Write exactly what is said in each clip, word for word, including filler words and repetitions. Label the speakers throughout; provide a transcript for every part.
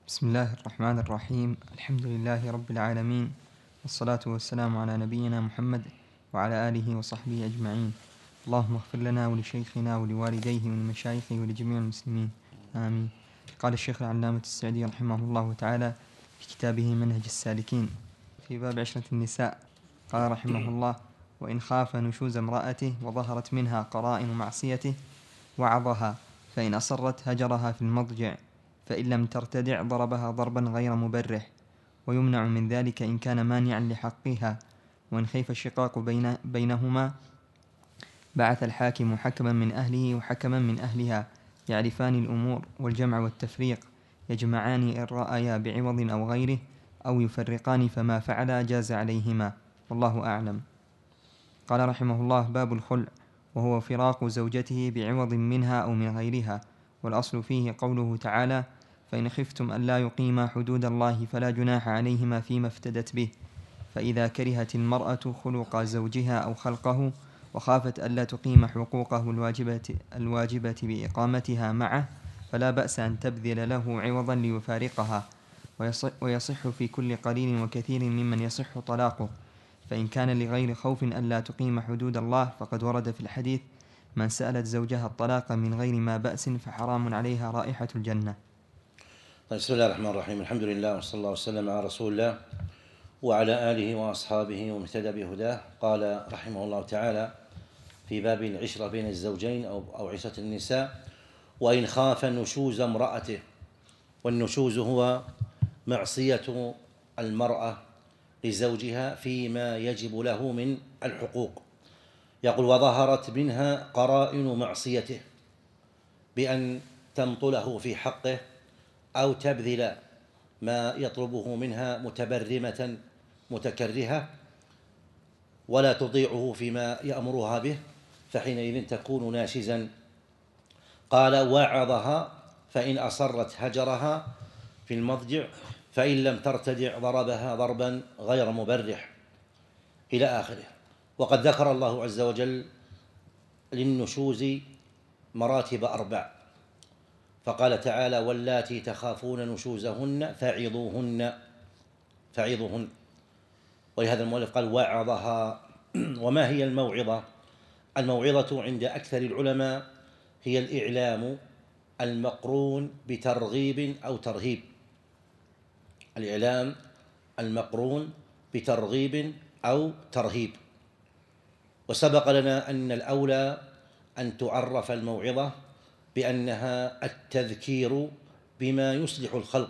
Speaker 1: بسم الله الرحمن الرحيم. الحمد لله رب العالمين، والصلاة والسلام على نبينا محمد وعلى آله وصحبه أجمعين. اللهم اغفر لنا ولشيخنا ولوالديه ولمشايخه ولجميع المسلمين، آمين. قال الشيخ العلامة السعدي رحمه الله تعالى في كتابه منهج السالكين في باب عشرة النساء، قال رحمه الله: وإن خاف نشوز امرأته وظهرت منها قرائن معصيته وعظها، فإن أصرت هجرها في المضجع، فإن لم ترتدع ضربها ضربا غير مبرح، ويمنع من ذلك إن كان مانعا لحقها. وإن خيف الشقاق بين بينهما بعث الحاكم حكما من أهله وحكما من أهلها يعرفان الأمور والجمع والتفريق، يجمعان إن رأيا بعوض أو غيره، أو يفرقان، فما فعلا جاز عليهما، والله أعلم. قال رحمه الله: باب الخلع، وهو فراق زوجته بعوض منها أو من غيرها. والأصل فيه قوله تعالى: فإن خفتم ألا يقيما حدود الله فلا جناح عليهما فيما افتدت به. فإذا كرهت المرأة خلق زوجها أو خلقه وخافت ألا تقيم حقوقه الواجبة, الواجبة بإقامتها معه، فلا بأس أن تبذل له عوضا ليفارقها، ويصح, ويصح في كل قليل وكثير ممن يصح طلاقه. فإن كان لغير خوف ألا تقيم حدود الله، فقد ورد في الحديث: من سألت زوجها الطلاق من غير ما بأس فحرام عليها رائحة الجنة.
Speaker 2: طيب، بسم الله الرحمن الرحيم. الحمد لله، وصلى الله وسلم على رسول الله وعلى آله وأصحابه ومن اهتدى بهداه. قال رحمه الله تعالى في باب العشرة بين الزوجين أو أو عشرة النساء: وإن خاف نشوز امرأته. والنشوز هو معصية المرأة لزوجها فيما يجب له من الحقوق. يقول: وظهرت منها قرائن معصيته، بأن تنطله في حقه أو تبذل ما يطلبه منها متبرمة متكرهة ولا تطيعه فيما يأمرها به، فحينئذ تكون ناشزا. قال: وعظها، فإن أصرت هجرها في المضجع، فإن لم ترتدع ضربها ضربا غير مبرح، إلى آخره. وقد ذكر الله عز وجل للنشوز مراتب أربع، فقال تعالى: واللاتي تخافون نشوزهن فعظوهن فعظوهن ولهذا المؤلف قال: وعظها. وما هي الموعظة؟ الموعظة عند أكثر العلماء هي الإعلام المقرون بترغيب أو ترهيب. الإعلام المقرون بترغيب أو ترهيب. وسبق لنا أن الأولى أن تعرف الموعظة بأنها التذكير بما يصلح الخلق.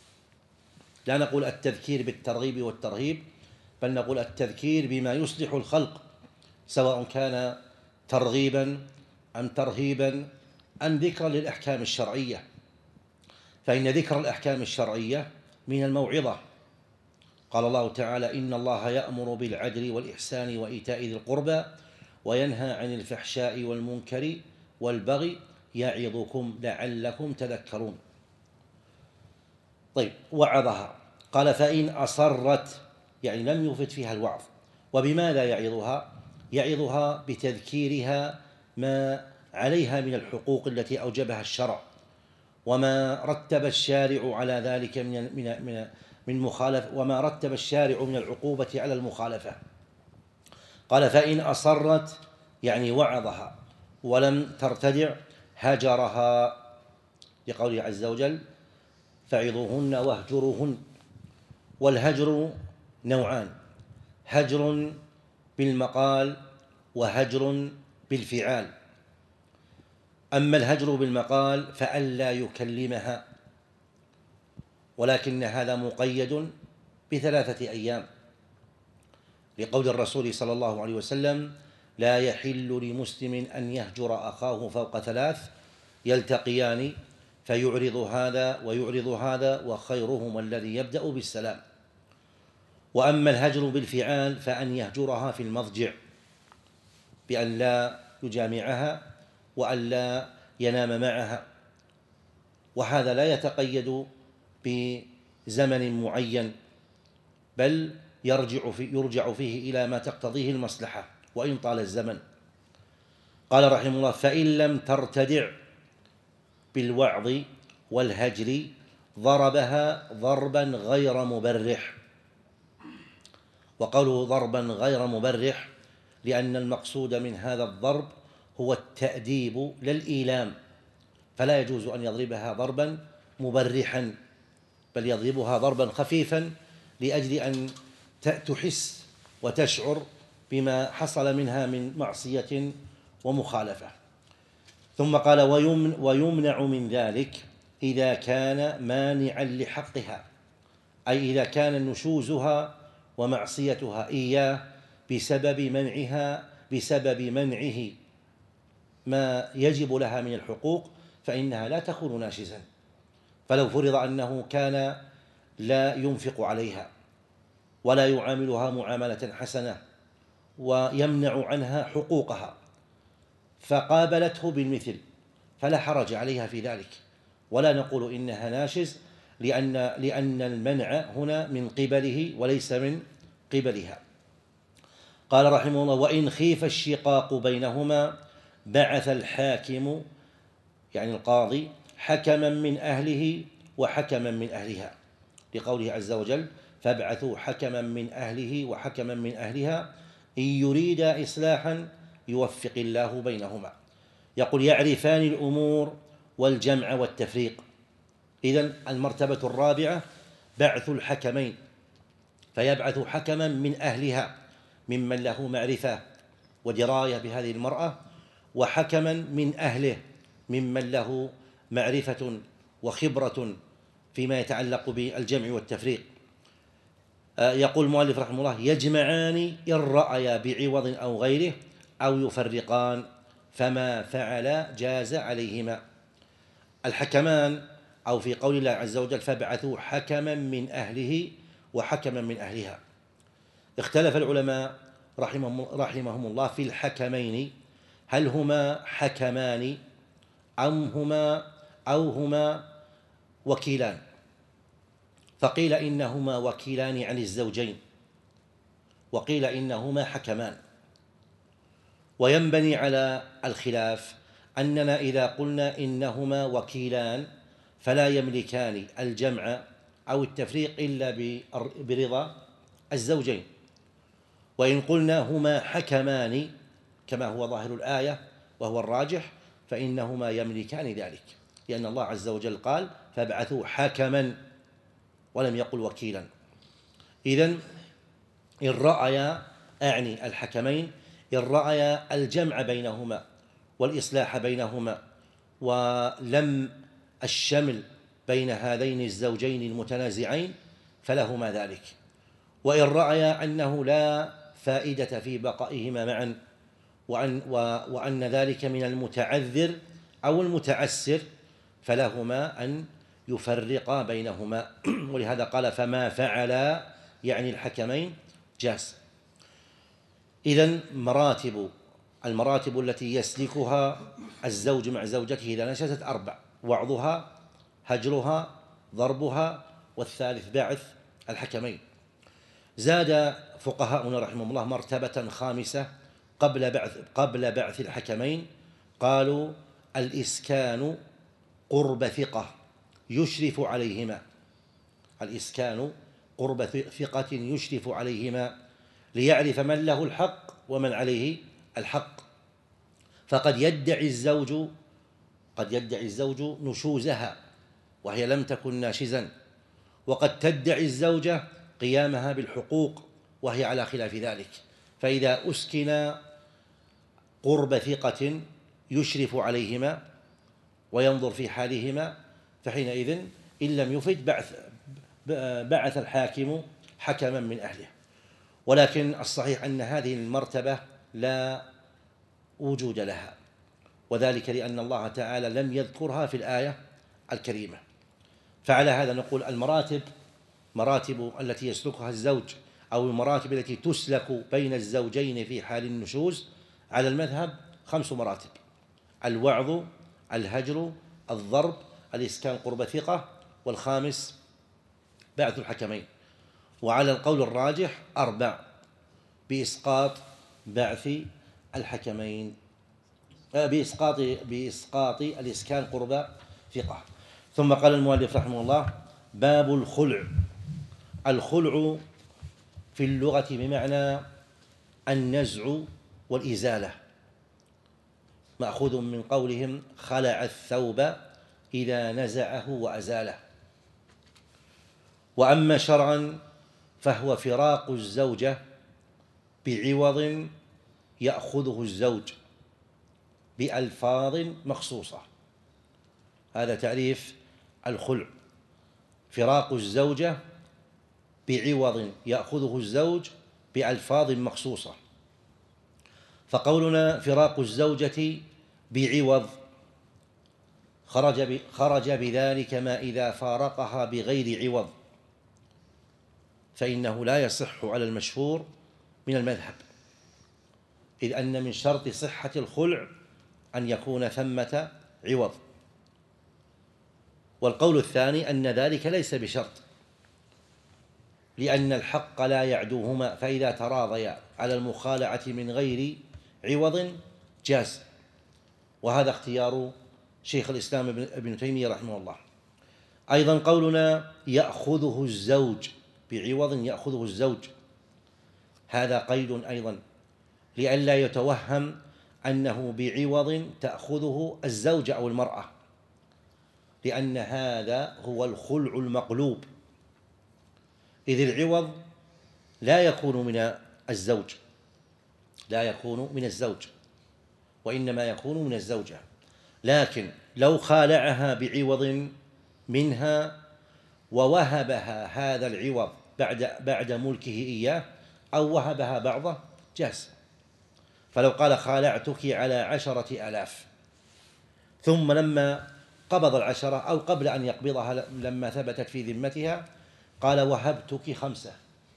Speaker 2: لا نقول التذكير بالترغيب والترهيب، بل نقول التذكير بما يصلح الخلق، سواء كان ترغيبا أم ترهيبا أم ذكرا للأحكام الشرعية. فإن ذكر الأحكام الشرعية من الموعظة. قال الله تعالى: إن الله يأمر بالعدل والإحسان وإيتاء ذي القربى وينهى عن الفحشاء والمنكر والبغي يعظكم لعلكم تذكرون. طيب، وعظها. قال: فإن أصرت، يعني لم يفت فيها الوعظ. وبماذا يعظها؟ يعظها بتذكيرها ما عليها من الحقوق التي أوجبها الشرع، وما رتب الشارع على ذلك من من من من مخالفة، وما رتب الشارع من العقوبة على المخالفة. قال: فإن أصرت، يعني وعظها، ولم ترتدع هجرها، لقوله عز وجل: فعظوهن واهجروهن. والهجر نوعان: هجر بالمقال وهجر بالفعال. أما الهجر بالمقال فألا يكلمها، ولكن هذا مقيد بثلاثة أيام، لقول الرسول صلى الله عليه وسلم: لا يحل لمسلم أن يهجر أخاه فوق ثلاث يلتقيان فيعرض هذا ويعرض هذا، وخيرهم الذي يبدأ بالسلام. وأما الهجر بالفعال فأن يهجرها في المضجع، بأن لا يجامعها وأن لا ينام معها. وهذا لا يتقيد بزمن معين، بل يرجع, في يرجع فيه إلى ما تقتضيه المصلحة وإن طال الزمن. قال رحمه الله: فإن لم ترتدع بالوعظ والهجر ضربها ضربا غير مبرح. وقوله ضربا غير مبرح لأن المقصود من هذا الضرب هو التأديب لا الإيلام، فلا يجوز أن يضربها ضربا مبرحا، بل يضربها ضربا خفيفا لأجل أن تحس وتشعر بما حصل منها من معصية ومخالفة. ثم قال ويمنع من ذلك إذا كان مانعا لحقها، أي إذا كان نشوزها ومعصيتها إياه بسبب منعها بسبب منعه ما يجب لها من الحقوق، فإنها لا تكون ناشزا. فلو فرض أنه كان لا ينفق عليها ولا يعاملها معاملة حسنة ويمنع عنها حقوقها فقابلته بالمثل فلا حرج عليها في ذلك، ولا نقول إنها ناشز، لأن لأن المنع هنا من قبله وليس من قبلها. قال رحمه الله وإن خيف الشقاق بينهما بعث الحاكم يعني القاضي حكما من أهله وحكما من أهلها، لقوله عز وجل فابعثوا حكما من أهله وحكما من أهلها إن يريدا إصلاحا يوفق الله بينهما. يقول يعرفان الأمور والجمع والتفريق. إذن المرتبة الرابعة بعث الحكمين، فيبعث حكما من أهلها ممن له معرفة ودراية بهذه المرأة، وحكما من أهله ممن له معرفة وخبرة فيما يتعلق بالجمع والتفريق. يقول المؤلف رحمه الله يجمعان إن رأيا بعوض أو غيره أو يفرقان فما فعل جاز عليهما. الحكمان أو في قول الله عز وجل فابعثوا حكما من أهله وحكما من أهلها، اختلف العلماء رحمهم, رحمهم الله في الحكمين، هل هما حكمان أم هما أو هما وكيلان؟ فقيل إنهما وكيلان عن الزوجين، وقيل إنهما حكمان. وينبني على الخلاف أننا إذا قلنا إنهما وكيلان فلا يملكان الجمع أو التفريق إلا برضا الزوجين، وإن قلنا هما حكمان كما هو ظاهر الآية وهو الراجح فإنهما يملكان ذلك، لأن الله عز وجل قال فابعثوا حكما ولم يقل وكيلا. إذن إن رأيا أعني الحكمين إن رأيا الجمع بينهما والإصلاح بينهما ولم الشمل بين هذين الزوجين المتنازعين فلهما ذلك، وإن رأيا أنه لا فائدة في بقائهما معا وأن, وأن ذلك من المتعذر أو المتعسر فلهما أن يفرقا بينهما. ولهذا قال فما فعلا يعني الحكمين جاز. إذن مراتب المراتب التي يسلكها الزوج مع زوجته إذا نشزت أربع: وعظها، هجرها، ضربها، والثالث بعث الحكمين. زاد فقهاؤنا رحمهم الله مرتبة خامسة قبل بعث قبل بعث الحكمين، قالوا الإسكان قرب ثقة يشرف عليهما، الإسكان قرب ثقة يشرف عليهما ليعرف من له الحق ومن عليه الحق. فقد يدعي الزوج قد يدعي الزوج نشوزها وهي لم تكن ناشزا، وقد تدعي الزوجة قيامها بالحقوق وهي على خلاف ذلك. فإذا أسكن قرب ثقة يشرف عليهما وينظر في حالهما فحينئذ إن لم يفد بعث بعث الحاكم حكما من أهله. ولكن الصحيح أن هذه المرتبة لا وجود لها، وذلك لأن الله تعالى لم يذكرها في الآية الكريمة. فعلى هذا نقول المراتب مراتب التي يسلكها الزوج أو المراتب التي تسلك بين الزوجين في حال النشوز على المذهب خمس مراتب: الوعظ، الهجر، الضرب، الإسكان قرب ثقة، والخامس بعث الحكمين. وعلى القول الراجح أربع بإسقاط بعث الحكمين بإسقاط بإسقاط الإسكان قرب ثقة. ثم قال المؤلف رحمه الله باب الخلع. الخلع في اللغة بمعنى النزع والإزالة، مأخوذ من قولهم خلع الثوب إذا نزعه وأزاله. وأما شرعا فهو فراق الزوجة بعوض يأخذه الزوج بألفاظ مخصوصة. هذا تعريف الخلع: فراق الزوجة بعوض يأخذه الزوج بألفاظ مخصوصة. فقولنا فراق الزوجة بعوض خرج خرج بذلك ما إذا فارقها بغير عوض، فإنه لا يصح على المشهور من المذهب، إذ أن من شرط صحة الخلع أن يكون ثمة عوض. والقول الثاني أن ذلك ليس بشرط، لأن الحق لا يعدوهما، فإذا تراضيا على المخالعة من غير عوض جاز. وهذا اختيار شيخ الإسلام ابن تيمية رحمه الله. أيضا قولنا يأخذه الزوج بعوض يأخذه الزوج، هذا قيد أيضا لئلا يتوهم أنه بعوض تأخذه الزوجة أو المرأة، لأن هذا هو الخلع المقلوب، إذ العوض لا يكون من الزوج لا يكون من الزوج وإنما يكون من الزوجة. لكن لو خالعها بعوض منها ووهبها هذا العوض بعد بعد ملكه إياه أو وهبها بعضه جاز. فلو قال خالعتك على عشرة آلاف، ثم لما قبض العشرة أو قبل أن يقبضها لما ثبتت في ذمتها قال وهبتك خمسة،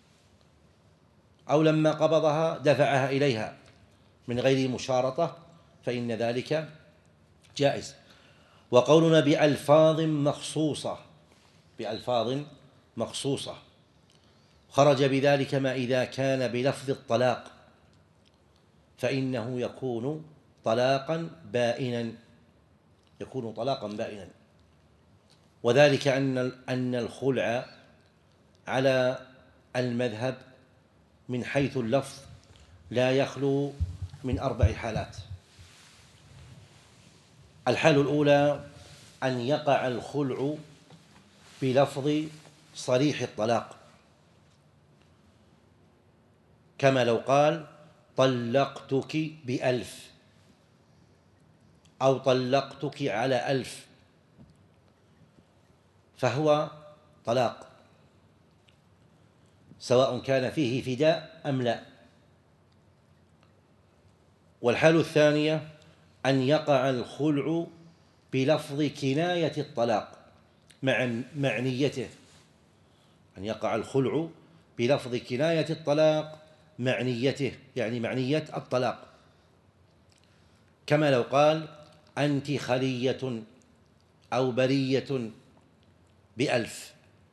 Speaker 2: أو لما قبضها دفعها إليها من غير مشارطة، فإن ذلك جائز. وقولنا بألفاظ مخصوصة بألفاظ مخصوصة خرج بذلك ما إذا كان بلفظ الطلاق، فإنه يكون طلاقا بائنا يكون طلاقا بائنا وذلك أن أن الخلع على المذهب من حيث اللفظ لا يخلو من أربع حالات. الحالة الأولى أن يقع الخلع بلفظ صريح الطلاق، كما لو قال طلقتك بألف أو طلقتك على ألف، فهو طلاق سواء كان فيه فداء أم لا. والحالة الثانية أن يقع الخلع بلفظ كناية الطلاق مع مع نيته، أن يقع الخلع بلفظ كناية الطلاق مع نيته، يعني مع نية الطلاق، كما لو قال أنت خلية أو برية بألف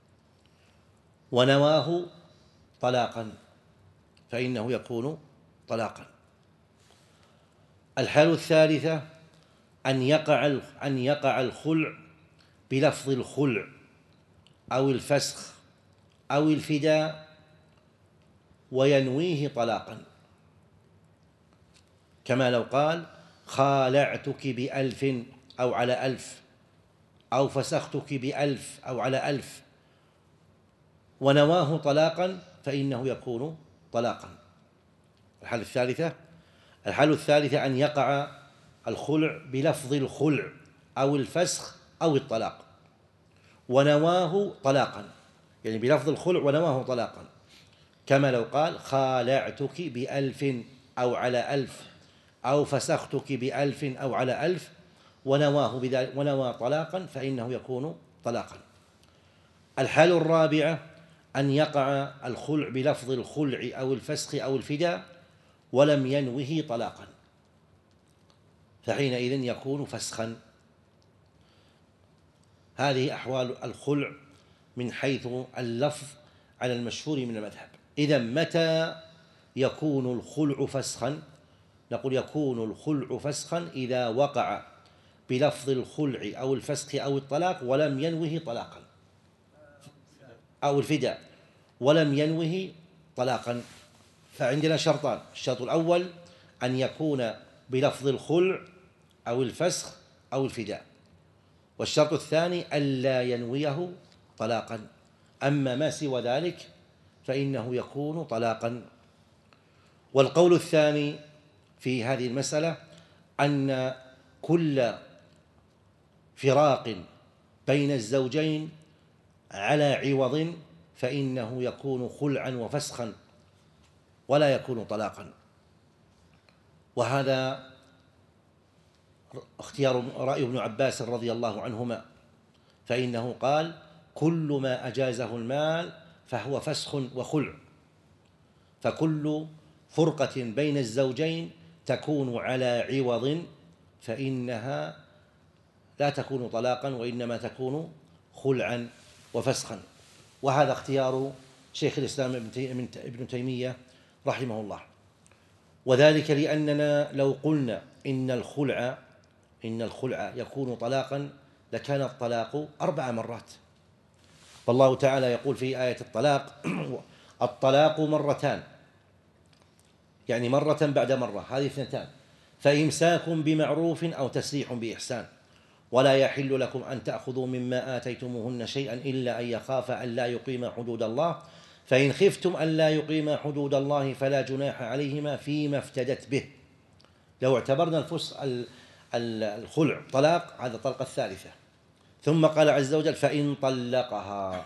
Speaker 2: ونواه طلاقا، فإنه يكون طلاقا. الحالة الثالثة أن يقع أن يقع الخلع بلفظ الخلع أو الفسخ أو الفداء وينويه طلاقا، كما لو قال خالعتك بألف أو على ألف أو فسختك بألف أو على ألف ونواه طلاقا، فإنه يكون طلاقا. الحالة الثالثة الحالة الثالثة أن يقع الخلع بلفظ الخلع أو الفسخ أو الطلاق ونواه طلاقا، يعني بلفظ الخلع ونواه طلاقا، كما لو قال خالعتك بألف أو على ألف أو فسختك بألف أو على ألف ونواه بذلك ونوى طلاقا، فإنه يكون طلاقا. الحالة الرابعة أن يقع الخلع بلفظ الخلع أو الفسخ أو الفداء ولم ينوه طلاقا، فحينئذ يكون فسخا. هذه أحوال الخلع من حيث اللفظ على المشهور من المذهب. إذن متى يكون الخلع فسخا؟ نقول يكون الخلع فسخا إذا وقع بلفظ الخلع أو الفسخ أو الطلاق ولم ينوه طلاقا، أو الفداء ولم ينوه طلاقا، فعندنا شرطان: الشرط الأول أن يكون بلفظ الخلع أو الفسخ أو الفداء، والشرط الثاني ألا ينويه طلاقا، أما ما سوى ذلك فإنه يكون طلاقا. والقول الثاني في هذه المسألة أن كل فراق بين الزوجين على عوض فإنه يكون خلعا وفسخا ولا يكون طلاقا، وهذا اختيار رأي ابن عباس رضي الله عنهما، فإنه قال: كل ما أجازه المال فهو فسخ وخلع، فكل فرقة بين الزوجين تكون على عوض فإنها لا تكون طلاقا وإنما تكون خلعا وفسخا، وهذا اختيار شيخ الإسلام ابن تيمية رحمه الله. وذلك لأننا لو قلنا إن الخلع إن الخلع يكون طلاقا لكان الطلاق أربع مرات، والله تعالى يقول في آية الطلاق: الطلاق مرتان، يعني مرة بعد مرة، هذه اثنتان، فإمساك بمعروف أو تسريح بإحسان، ولا يحل لكم أن تأخذوا مما آتيتموهن شيئا إلا أن يخافا أن لا يقيما حدود الله، فإن خفتم أن لا يقيما حدود الله فلا جناح عليهما فيما افتدت به. لو اعتبرنا الفسخ الخلع طلاق، هذا الطلقة الثالثة، ثم قال عز وجل: فإن طلقها،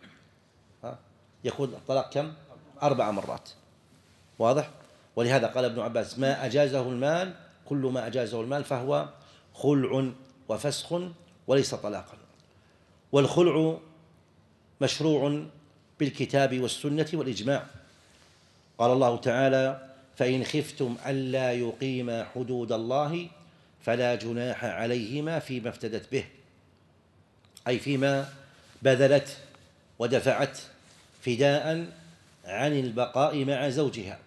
Speaker 2: يكون الطلاق كم؟ أربع مرات، واضح؟ ولهذا قال ابن عباس: ما أجازه المال، كل ما أجازه المال فهو خلع وفسخ وليس طلاقا. والخلع مشروع بالكتاب والسنة والإجماع، قال الله تعالى: فإن خفتم ألا يقيما حدود الله فلا جناح عليهما فيما افتدت به، أي فيما بذلت ودفعت فداء عن البقاء مع زوجها.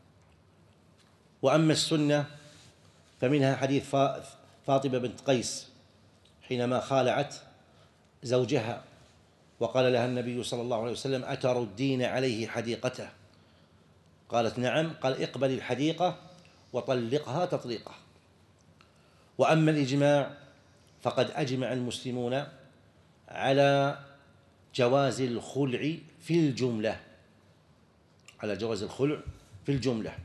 Speaker 2: وأما السنة فمنها حديث فاطمة بنت قيس حينما خالعت زوجها وقال لها النبي صلى الله عليه وسلم: أتردين عليه حديقته؟ قالت: نعم. قال: اقبل الحديقة وطلقها تطليقة. وأما الإجماع فقد أجمع المسلمون على جواز الخلع في الجملة، على جواز الخلع في الجملة.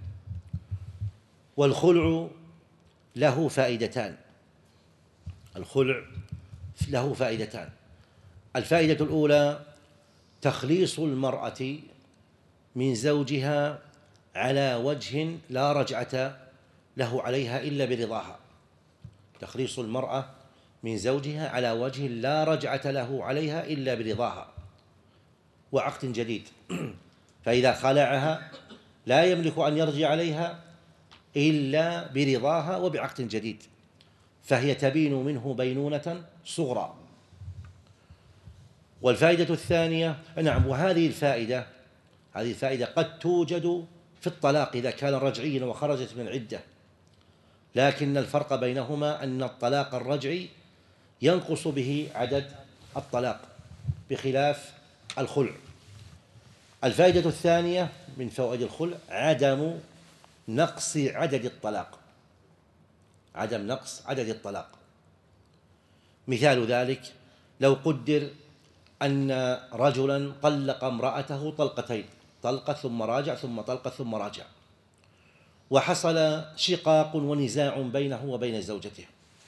Speaker 2: والخلع له فائدتان، الخلع له فائدتان. الفائدة الأولى تخليص المرأة من زوجها على وجه لا رجعة له عليها إلا برضاها، تخليص المرأة من زوجها على وجه لا رجعة له عليها إلا برضاها وعقد جديد، فإذا خلعها لا يملك أن يرجع عليها إلا برضاها وبعقد جديد، فهي تبين منه بينونة صغرى. والفائدة الثانية، نعم، وهذه الفائدة هذه الفائدة قد توجد في الطلاق إذا كان رجعيا وخرجت من العدة، لكن الفرق بينهما أن الطلاق الرجعي ينقص به عدد الطلاق بخلاف الخلع. الفائدة الثانية من فوائد الخلع عدم نقص عدد الطلاق، عدم نقص عدد الطلاق. مثال ذلك لو قدر أن رجلا طلق امرأته طلقتين، طلقة ثم راجع ثم طلقة ثم راجع، وحصل شقاق ونزاع بينه وبين زوجته،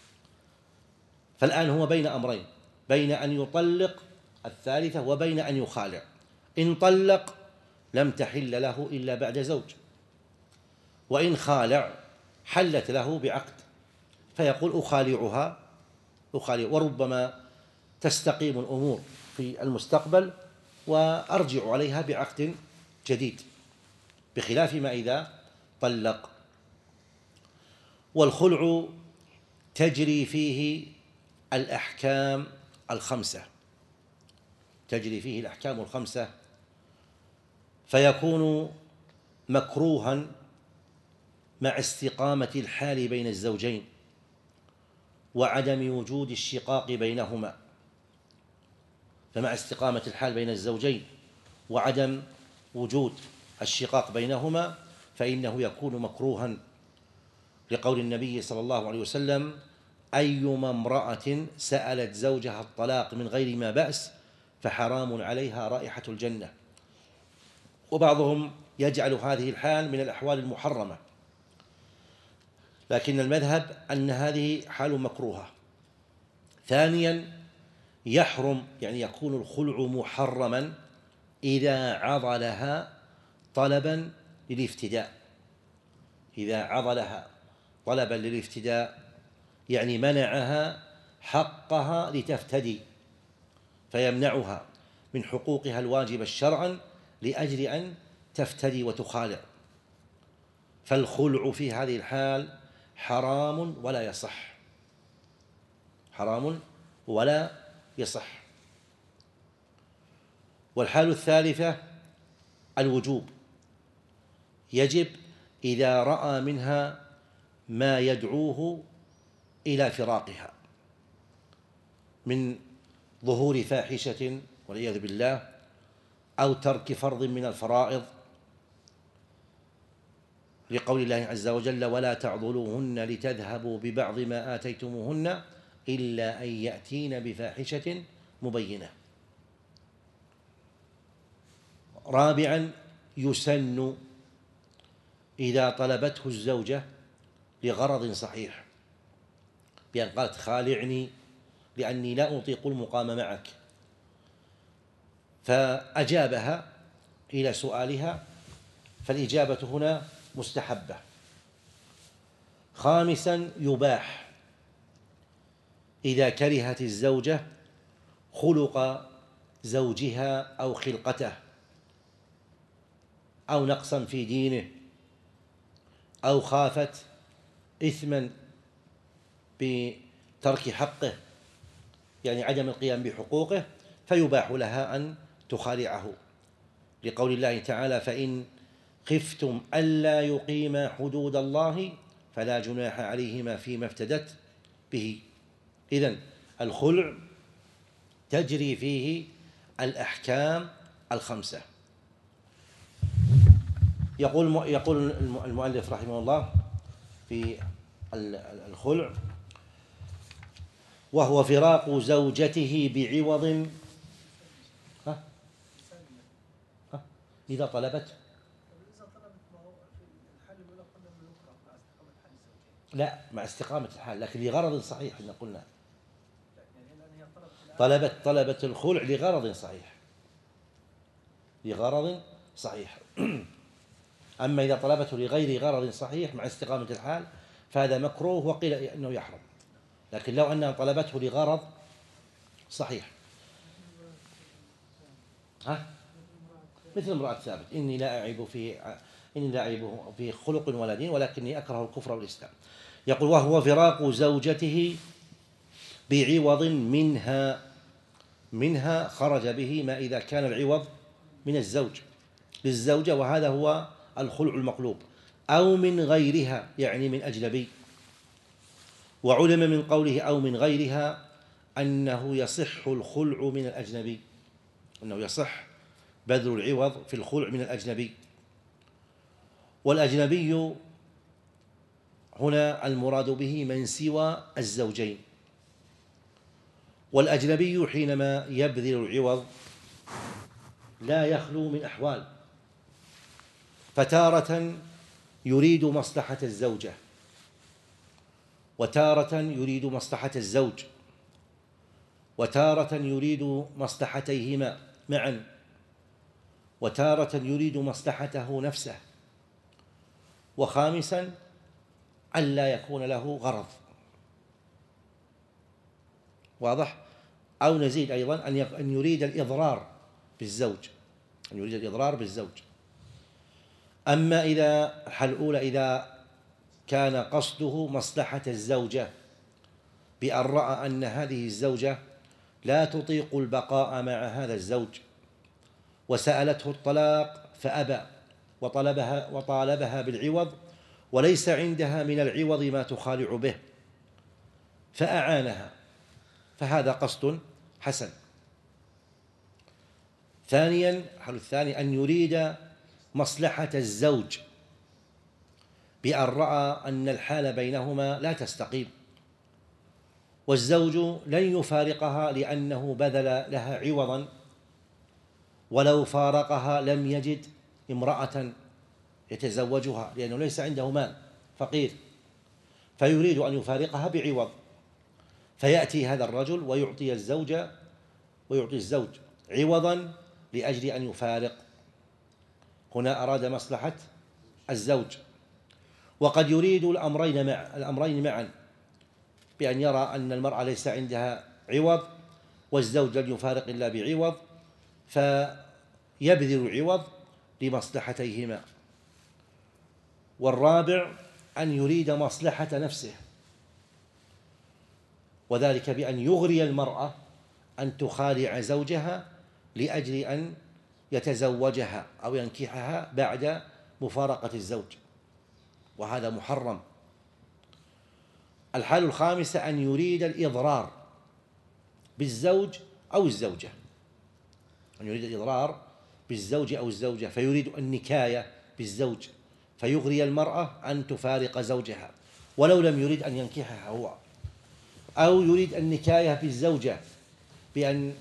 Speaker 2: فالآن هو بين أمرين، بين أن يطلق الثالثة وبين أن يخالع. إن طلق لم تحل له إلا بعد زوج، وإن خالع حلت له بعقد، فيقول: أخالعها أخالع وربما تستقيم الأمور في المستقبل وأرجع عليها بعقد جديد، بخلاف ما إذا طلق. والخلع تجري فيه الأحكام الخمسة، تجري فيه الأحكام الخمسة، فيكون مكروها مع استقامة الحال بين الزوجين وعدم وجود الشقاق بينهما. فمع استقامة الحال بين الزوجين وعدم وجود الشقاق بينهما فإنه يكون مكروها، لقول النبي صلى الله عليه وسلم: أيما امرأة سألت زوجها الطلاق من غير ما بأس فحرام عليها رائحة الجنة. وبعضهم يجعل هذه الحال من الأحوال المحرمة، لكن المذهب أن هذه حال مكروهة. ثانيا، يحرم يعني يكون الخلع محرما إذا عضلها طلبا للافتداء. إذا عضلها طلبا للافتداء يعني منعها حقها لتفتدي، فيمنعها من حقوقها الواجبة شرعا لأجل أن تفتدي وتخالع، فالخلع في هذه الحال حرام ولا يصح، حرام ولا يصح. والحال الثالثة الوجوب، يجب إذا رأى منها ما يدعوه إلى فراقها من ظهور فاحشة والعياذ بالله، أو ترك فرض من الفرائض، لقول الله عز وجل: ولا تعضلوهن لتذهبوا ببعض ما آتيتموهن إلا أن يأتين بفاحشة مبينة. رابعا، يسن إذا طلبته الزوجة لغرض صحيح، بأن قالت: خالعني لأني لا أطيق المقام معك، فأجابها إلى سؤالها، فالإجابة هنا مستحبة. خامسا، يباح إذا كرهت الزوجة خلق زوجها أو خلقته أو نقصا في دينه أو خافت إثما بترك حقه، يعني عدم القيام بحقوقه، فيباح لها أن تخالعه، لقول الله تعالى: فإن خفتم ألا يقيما حدود الله فلا جناح عليهما فيما افتدت به. إذن الخلع تجري فيه الأحكام الخمسة. يقول يقول المؤلف رحمه الله في الخلع: وهو فراق زوجته بعوض ها ها إذا طلبت لا مع استقامة الحال، لكن لغرض صحيح. إن قلنا طلبت طلبت الخلع لغرض صحيح، لغرض صحيح. أما إذا طلبته لغير غرض صحيح مع استقامة الحال فهذا مكروه، وقيل إنه يحرم. لكن لو أنها طلبته لغرض صحيح، ها مثل امرأة ثابت: إني لا أعيب في إني لا أعيب في خلق ولا دين ولكني أكره الكفر والإسلام. يقول: وهو فراق زوجته بعوض منها، منها خرج به ما إذا كان العوض من الزوج للزوجة، وهذا هو الخلع المقلوب، أو من غيرها يعني من أجنبي. وعلم من قوله أو من غيرها أنه يصح الخلع من الأجنبي، أنه يصح بذل العوض في الخلع من الأجنبي. والأجنبي هنا المراد به من سوى الزوجين، والأجنبي حينما يبذل العوض لا يخلو من أحوال، فتارة يريد مصلحة الزوجة، وتارة يريد مصلحة الزوج، وتارة يريد مصلحتيهما معا، وتارة يريد مصلحته نفسه، وخامسا ألا يكون له غرض. واضح؟ أو نزيد أيضا أن يريد الإضرار بالزوج، أن يريد الإضرار بالزوج. أما إذا الحالة الأولى إذا كان قصده مصلحة الزوجة بأن رأى أن هذه الزوجة لا تطيق البقاء مع هذا الزوج وسألته الطلاق فأبى وطلبها وطالبها بالعوض وليس عندها من العوض ما تخالع به فأعانها، فهذا قصد حسن. ثانيا الحال الثاني أن يريد مصلحة الزوج بأن رأى أن الحال بينهما لا تستقيم، والزوج لن يفارقها لأنه بذل لها عوضا، ولو فارقها لم يجد امرأة يتزوجها لأنه ليس عنده مال، فقير، فيريد أن يفارقها بعوض، فيأتي هذا الرجل ويعطي الزوج ويعطي الزوج عوضا لأجل أن يفارق. هنا أراد مصلحة الزوج. وقد يريد الأمرين مع الأمرين معا، بأن يرى أن المرأة ليس عندها عوض والزوج لن يفارق إلا بعوض، فيبذل العوض لمصلحتيهما. والرابع أن يريد مصلحة نفسه، وذلك بأن يغري المرأة أن تخالع زوجها لأجل أن يتزوجها أو ينكحها بعد مفارقة الزوج، وهذا محرم. الحالة الخامسة أن يريد الإضرار بالزوج أو الزوجة، أن يريد الإضرار بالزوج أو الزوجة، فيريد النكاية بالزوج فيغري المرأة أن تفارق زوجها ولو لم يريد أن ينكحها هو، أو يريد النكاية بالزوجة بأن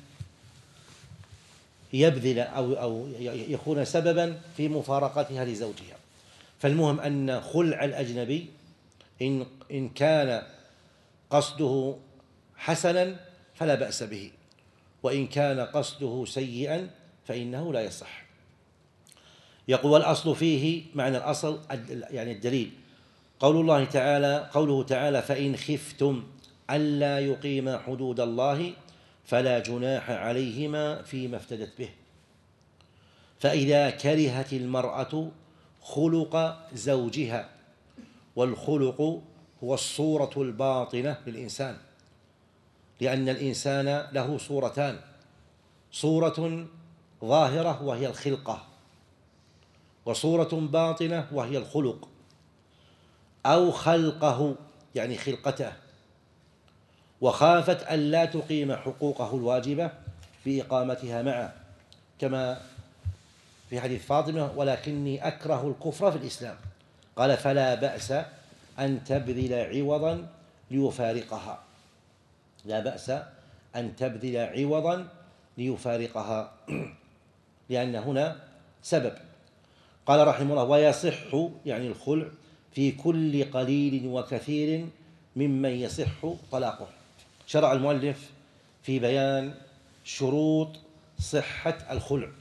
Speaker 2: يبذل أو أو يكون سببا في مفارقتها لزوجها. فالمهم أن خلع الأجنبي إن إن كان قصده حسنا فلا بأس به، وإن كان قصده سيئا فإنه لا يصح. يقول والأصل فيه معنى الأصل يعني الدليل، قول الله تعالى قوله تعالى فإن خفتم ألا يقيما حدود الله فلا جناح عليهما فيما افتدت به. فإذا كرهت المرأة خلق زوجها، والخلق هو الصورة الباطنة للإنسان، لأن الإنسان له صورتان، صورة ظاهرة وهي الخلقة، وصورة باطنة وهي الخلق أو خلقه يعني خلقته، وخافت أن لا تقيم حقوقه الواجبة بإقامتها معه، كما في حديث فاطمة ولكني أكره الكفر في الإسلام، قال فلا بأس أن تبذل عوضا ليفارقها، لا بأس أن تبذل عوضا ليفارقها لأن هنا سبب. قال رحمه الله ويصح يعني الخلع في كل قليل وكثير ممن يصح طلاقه. شرع المؤلف في بيان شروط صحة الخلع،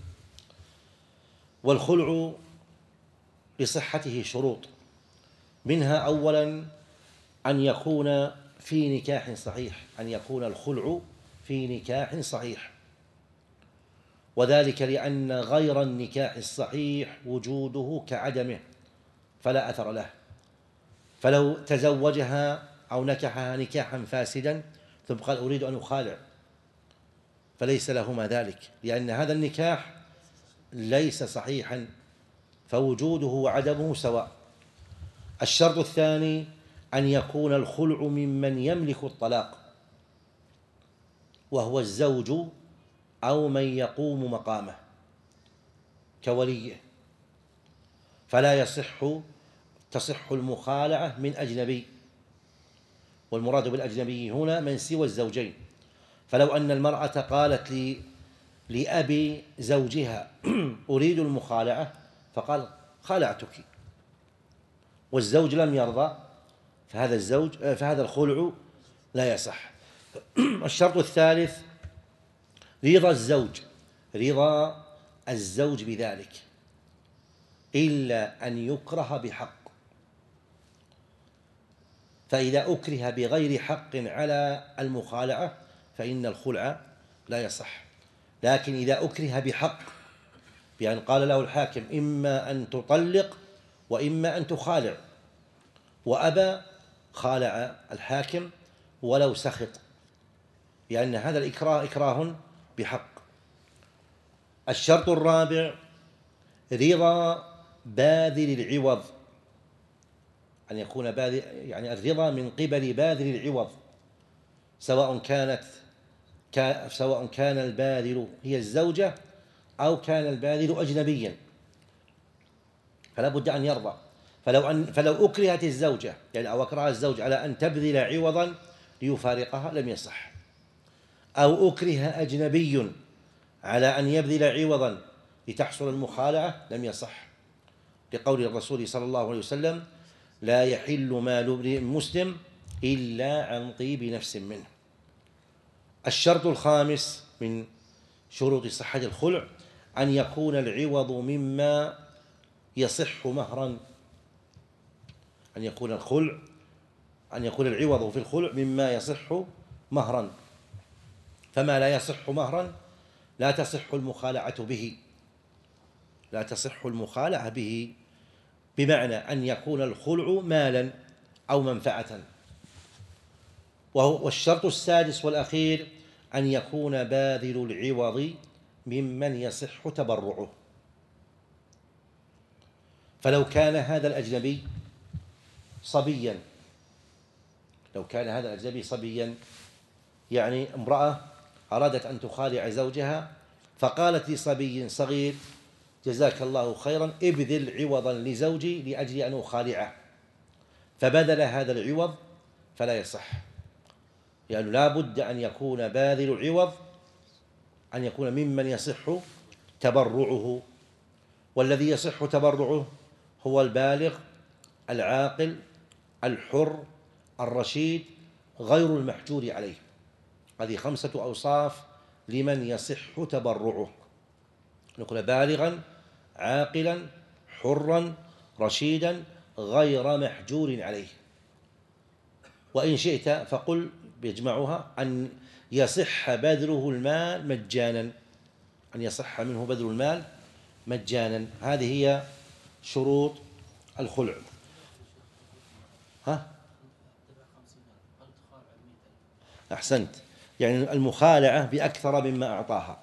Speaker 2: والخلع لصحته شروط، منها أولا أن يكون في نكاح صحيح، أن يكون الخلع في نكاح صحيح، وذلك لأن غير النكاح الصحيح وجوده كعدمه فلا أثر له، فلو تزوجها أو نكحها نكاحا فاسدا ثم قال أريد أن أخالع فليس لهما ذلك، لأن هذا النكاح ليس صحيحا فوجوده وعدمه سواء. الشرط الثاني أن يكون الخلع ممن يملك الطلاق، وهو الزوج أو من يقوم مقامه كوليه، فلا يصح تصح المخالعة من أجنبي، والمراد بالأجنبي هنا من سوى الزوجين. فلو أن المرأة قالت لي لأبي زوجها أريد المخالعة فقال خالعتك والزوج لم يرضى فهذا الزوج فهذا الخلع لا يصح. الشرط الثالث رضا الزوج، رضا الزوج بذلك إلا أن يكره بحق، فإذا أكره بغير حق على المخالعة فإن الخلع لا يصح. لكن إذا أكره بحق بأن قال له الحاكم إما أن تطلق وإما أن تخالع وأبى، خالع الحاكم ولو سخط، لأن هذا الإكراه إكراه بحق. الشرط الرابع رضا باذل العوض، أن يكون باذل يعني الرضا من قبل باذل العوض، سواء كانت سواء كان الباذل هي الزوجة أو كان الباذل أجنبيا فلا بد أن يرضى. فلو أن فلو أكرهت الزوجة يعني أو أكره الزوج على أن تبذل عوضا ليفارقها لم يصح، أو أكره أجنبي على أن يبذل عوضا لتحصل المخالعة لم يصح، لقول الرسول صلى الله عليه وسلم: لا يحل مال امرئ مسلم إلا عن طيب نفس منه. الشرط الخامس من شروط صحة الخلع أن يكون العوض مما يصح مهرا، أن يكون الخلع أن يكون العوض في الخلع مما يصح مهرا، فما لا يصح مهرا لا تصح المخالعة به، لا تصح المخالعة به، بمعنى أن يكون الخلع مالا أو منفعة. والشرط السادس والأخير أن يكون باذل العوض ممن يصح تبرعه. فلو كان هذا الأجنبي صبيا لو كان هذا الأجنبي صبيا يعني امرأة أرادت أن تخالع زوجها فقالت لصبي صغير: جزاك الله خيرا، ابذل عوضا لزوجي لأجل أن أخالعه، فبذل هذا العوض فلا يصح، لأنه يعني لا بد أن يكون باذل العوض أن يكون ممن يصح تبرعه، والذي يصح تبرعه هو البالغ العاقل الحر الرشيد غير المحجور عليه. هذه خمسة أوصاف لمن يصح تبرعه: نقول بالغا عاقلا حرا رشيدا غير محجور عليه. وإن شئت فقل بيجمعها أن يصح بذله المال مجانا، أن يصح منه بذل المال مجانا. هذه هي شروط الخلع. ها؟ أحسنت، يعني المخالعة بأكثر مما أعطاها.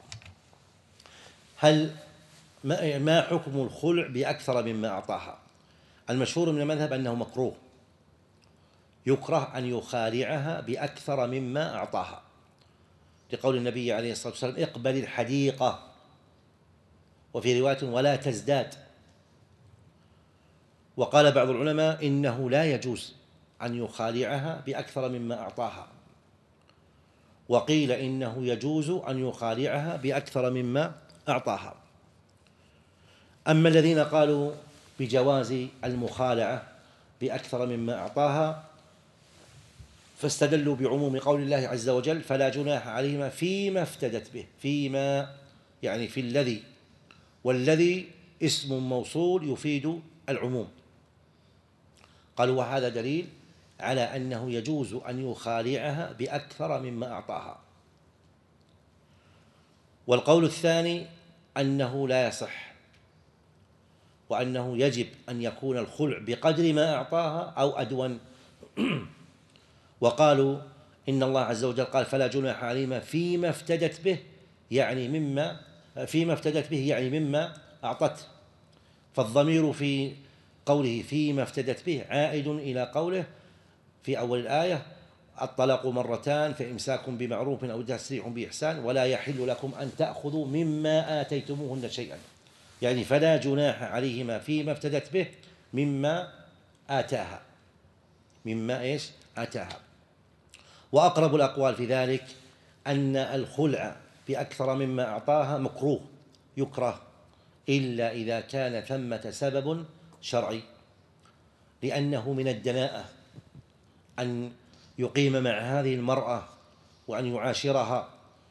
Speaker 2: هل ما حكم الخلع بأكثر مما أعطاها؟ المشهور من المذهب أنه مكروه، يكره أن يخالعها بأكثر مما أعطاها، لقول النبي عليه الصلاة والسلام: اقبل الحديقة، وفي رواية: ولا تزداد. وقال بعض العلماء إنه لا يجوز أن يخالعها بأكثر مما أعطاها، وقيل إنه يجوز أن يخالعها بأكثر مما أعطاها. أما الذين قالوا بجواز المخالعة بأكثر مما أعطاها فاستدلوا بعموم قول الله عز وجل: فلا جناح عليهما فيما افتدت به. فيما يعني في الذي، والذي اسم موصول يفيد العموم. قالوا وهذا دليل على أنه يجوز أن يخالعها بأكثر مما أعطاها. والقول الثاني أنه لا يصح، وأنه يجب أن يكون الخلع بقدر ما أعطاها أو أدون. وقالوا إن الله عز وجل قال: فلا جناح عليهما فيما افتدت به، يعني مما فيما افتدت به يعني مما أعطته، فالضمير في قوله فيما افتدت به عائد إلى قوله في أول الآية: الطلاق مرتان فإمساك بمعروف أو تسريح بإحسان ولا يحل لكم أن تأخذوا مما آتيتموهن شيئا، يعني فلا جناح عليهما فيما افتدت به مما آتاها، مما إيش آتاها. وأقرب الأقوال في ذلك أن الخلع بأكثر مما أعطاها مكروه، يكره إلا إذا كان ثمة سبب شرعي، لأنه من الدناءة أن يقيم مع هذه المرأة وأن يعاشرها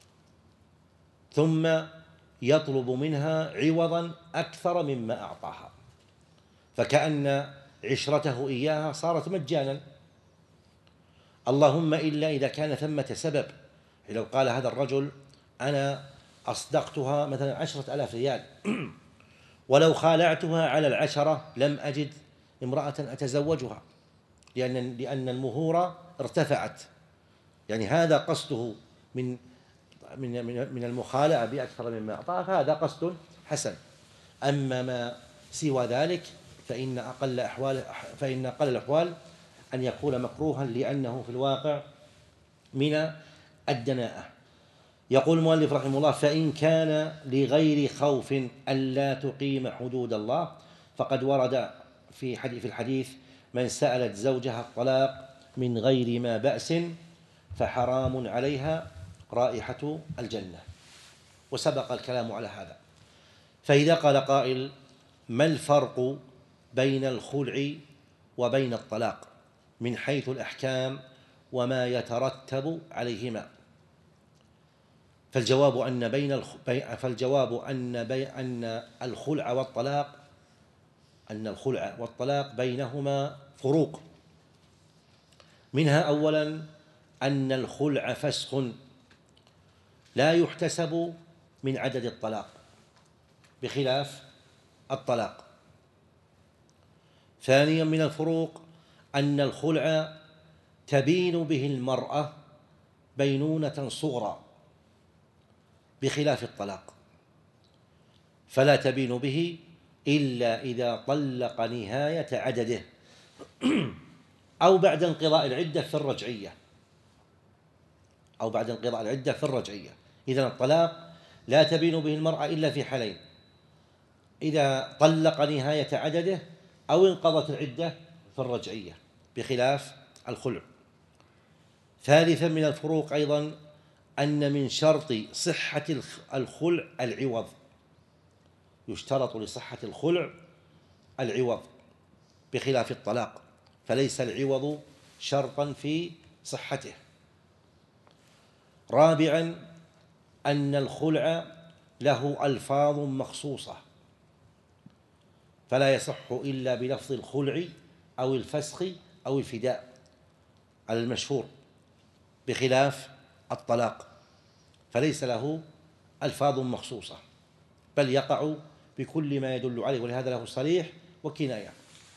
Speaker 2: ثم يطلب منها عوضا أكثر مما أعطاها، فكأن عشرته إياها صارت مجانا، اللهم إلا إذا كان ثمة سبب. لو قال هذا الرجل: أنا أصدقتها مثلا عشرة آلاف ريال ولو خالعتها على العشرة لم أجد امرأة أتزوجها، لأن لأن المهور ارتفعت، يعني هذا قصده من من من المخالعة بأكثر مما أعطاه، فهذا قصد حسن. أما ما سوى ذلك فإن أقل أحوال فإن أقل الأحوال أن يكون مكروها، لأنه في الواقع من الدناءة. يقول المؤلف رحمه الله: فإن كان لغير خوف ألا تقيم حدود الله فقد ورد في حديث الحديث: من سألت زوجها الطلاق من غير ما بأس فحرام عليها رائحة الجنة. وسبق الكلام على هذا. فإذا قال قائل: ما الفرق بين الخلع وبين الطلاق من حيث الأحكام وما يترتب عليهما؟ فالجواب أن بين الخ... فالجواب أن بي... أن الخلع والطلاق أن الخلع والطلاق بينهما فروق. منها أولا أن الخلع فسخ لا يحتسب من عدد الطلاق بخلاف الطلاق. ثانيا من الفروق أن الخلع تبين به المرأة بينونة صغرى بخلاف الطلاق، فلا تبين به إلا إذا طلق نهاية عدده أو بعد انقضاء العدة في الرجعية أو بعد انقضاء العدة في الرجعية. إذن الطلاق لا تبين به المرأة إلا في حالين: إذا طلق نهاية عدده أو انقضت العدة في الرجعية، بخلاف الخلع. ثالثا من الفروق أيضا أن من شرط صحة الخلع العوض، يشترط لصحة الخلع العوض بخلاف الطلاق، فليس العوض شرطا في صحته. رابعا أن الخلع له ألفاظ مخصوصة، فلا يصح إلا بلفظ الخلع أو الفسخ أو الفداء على المشهور، بخلاف الطلاق فليس له ألفاظ مخصوصة، بل يقع بكل ما يدل عليه، ولهذا له صريح وكناية.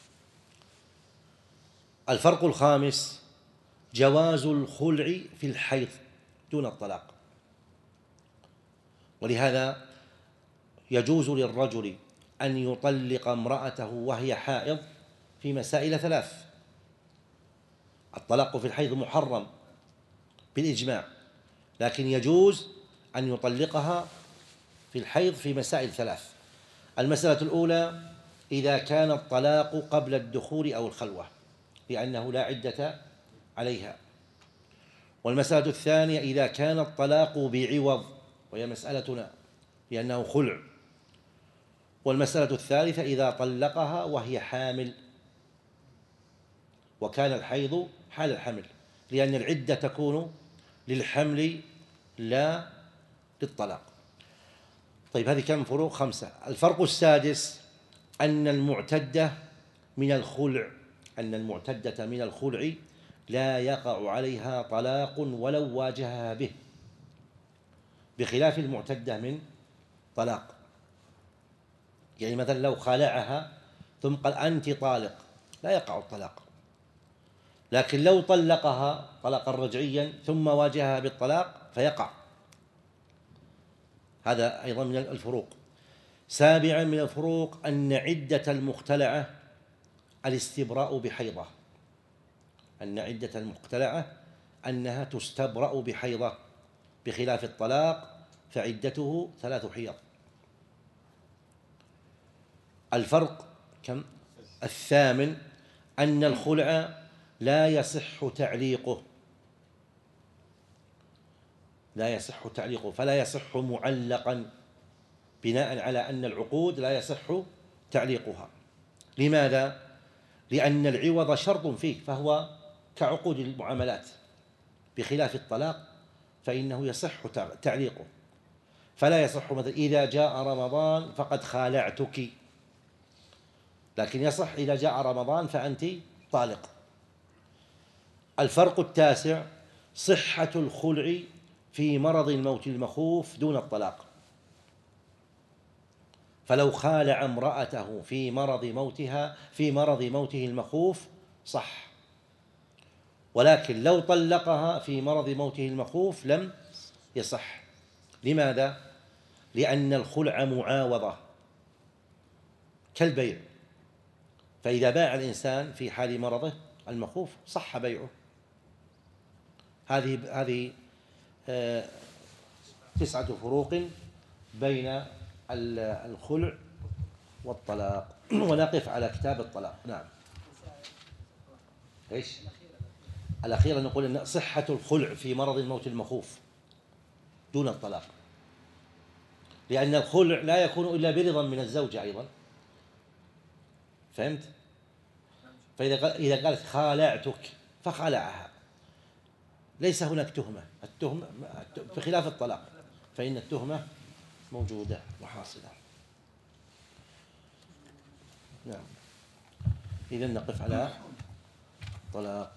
Speaker 2: الفرق الخامس جواز الخلع في الحيض دون الطلاق، ولهذا يجوز للرجل أن يطلق امرأته وهي حائض في مسائل ثلاث. الطلاق في الحيض محرم بالإجماع، لكن يجوز أن يطلقها في الحيض في مسائل ثلاث. المسألة الأولى: إذا كان الطلاق قبل الدخول أو الخلوة لأنه لا عدة عليها. والمسألة الثانية: إذا كان الطلاق بعوض، وهي مسألتنا لأنه خلع. والمسألة الثالثة: إذا طلقها وهي حامل وكان الحيض حال الحمل، لأن العدة تكون للحمل لا للطلاق. طيب، هذه كم فروق؟ خمسة. الفرق السادس أن المعتدة من الخلع أن المعتدة من الخلع لا يقع عليها طلاق ولو واجهها به، بخلاف المعتدة من طلاق. يعني مثلا لو خالعها ثم قال أنت طالق لا يقع الطلاق، لكن لو طلقها طلاقا رجعيا ثم واجهها بالطلاق فيقع. هذا أيضا من الفروق. سابعا من الفروق أن عدة المختلعة الاستبراء بحيضة أن عدة المختلعة أنها تستبرأ بحيضة، بخلاف الطلاق فعدته ثلاث حيض. الفرق كم؟ الثامن أن الخلع لا يصح تعليقه لا يصح تعليقه فلا يصح معلقا، بناء على أن العقود لا يصح تعليقها. لماذا؟ لأن العوض شرط فيه، فهو كعقود المعاملات، بخلاف الطلاق فإنه يصح تعليقه. فلا يصح مثلا إذا جاء رمضان فقد خالعتك، لكن يصح إذا جاء رمضان فأنت طالق. الفرق التاسع صحة الخلع في مرض الموت المخوف دون الطلاق، فلو خالع امرأته في مرض موتها في مرض موته المخوف صح، ولكن لو طلقها في مرض موته المخوف لم يصح. لماذا؟ لأن الخلع معاوضة كالبيع، فإذا باع الإنسان في حال مرضه المخوف صح بيعه. هذه هذه تسعة فروق بين الخلع والطلاق. ونقف على كتاب الطلاق. نعم. إيش؟ الأخيرة نقول أن صحة الخلع في مرض الموت المخوف دون الطلاق، لأن الخلع لا يكون إلا برضا من الزوجة أيضا. فهمت؟ فإذا إذا قالت خالعتك فخلعها ليس هناك تهمة. التهمة بخلاف الطلاق فإن التهمة موجودة وحاصلة. نعم. إذن نقف على طلاق.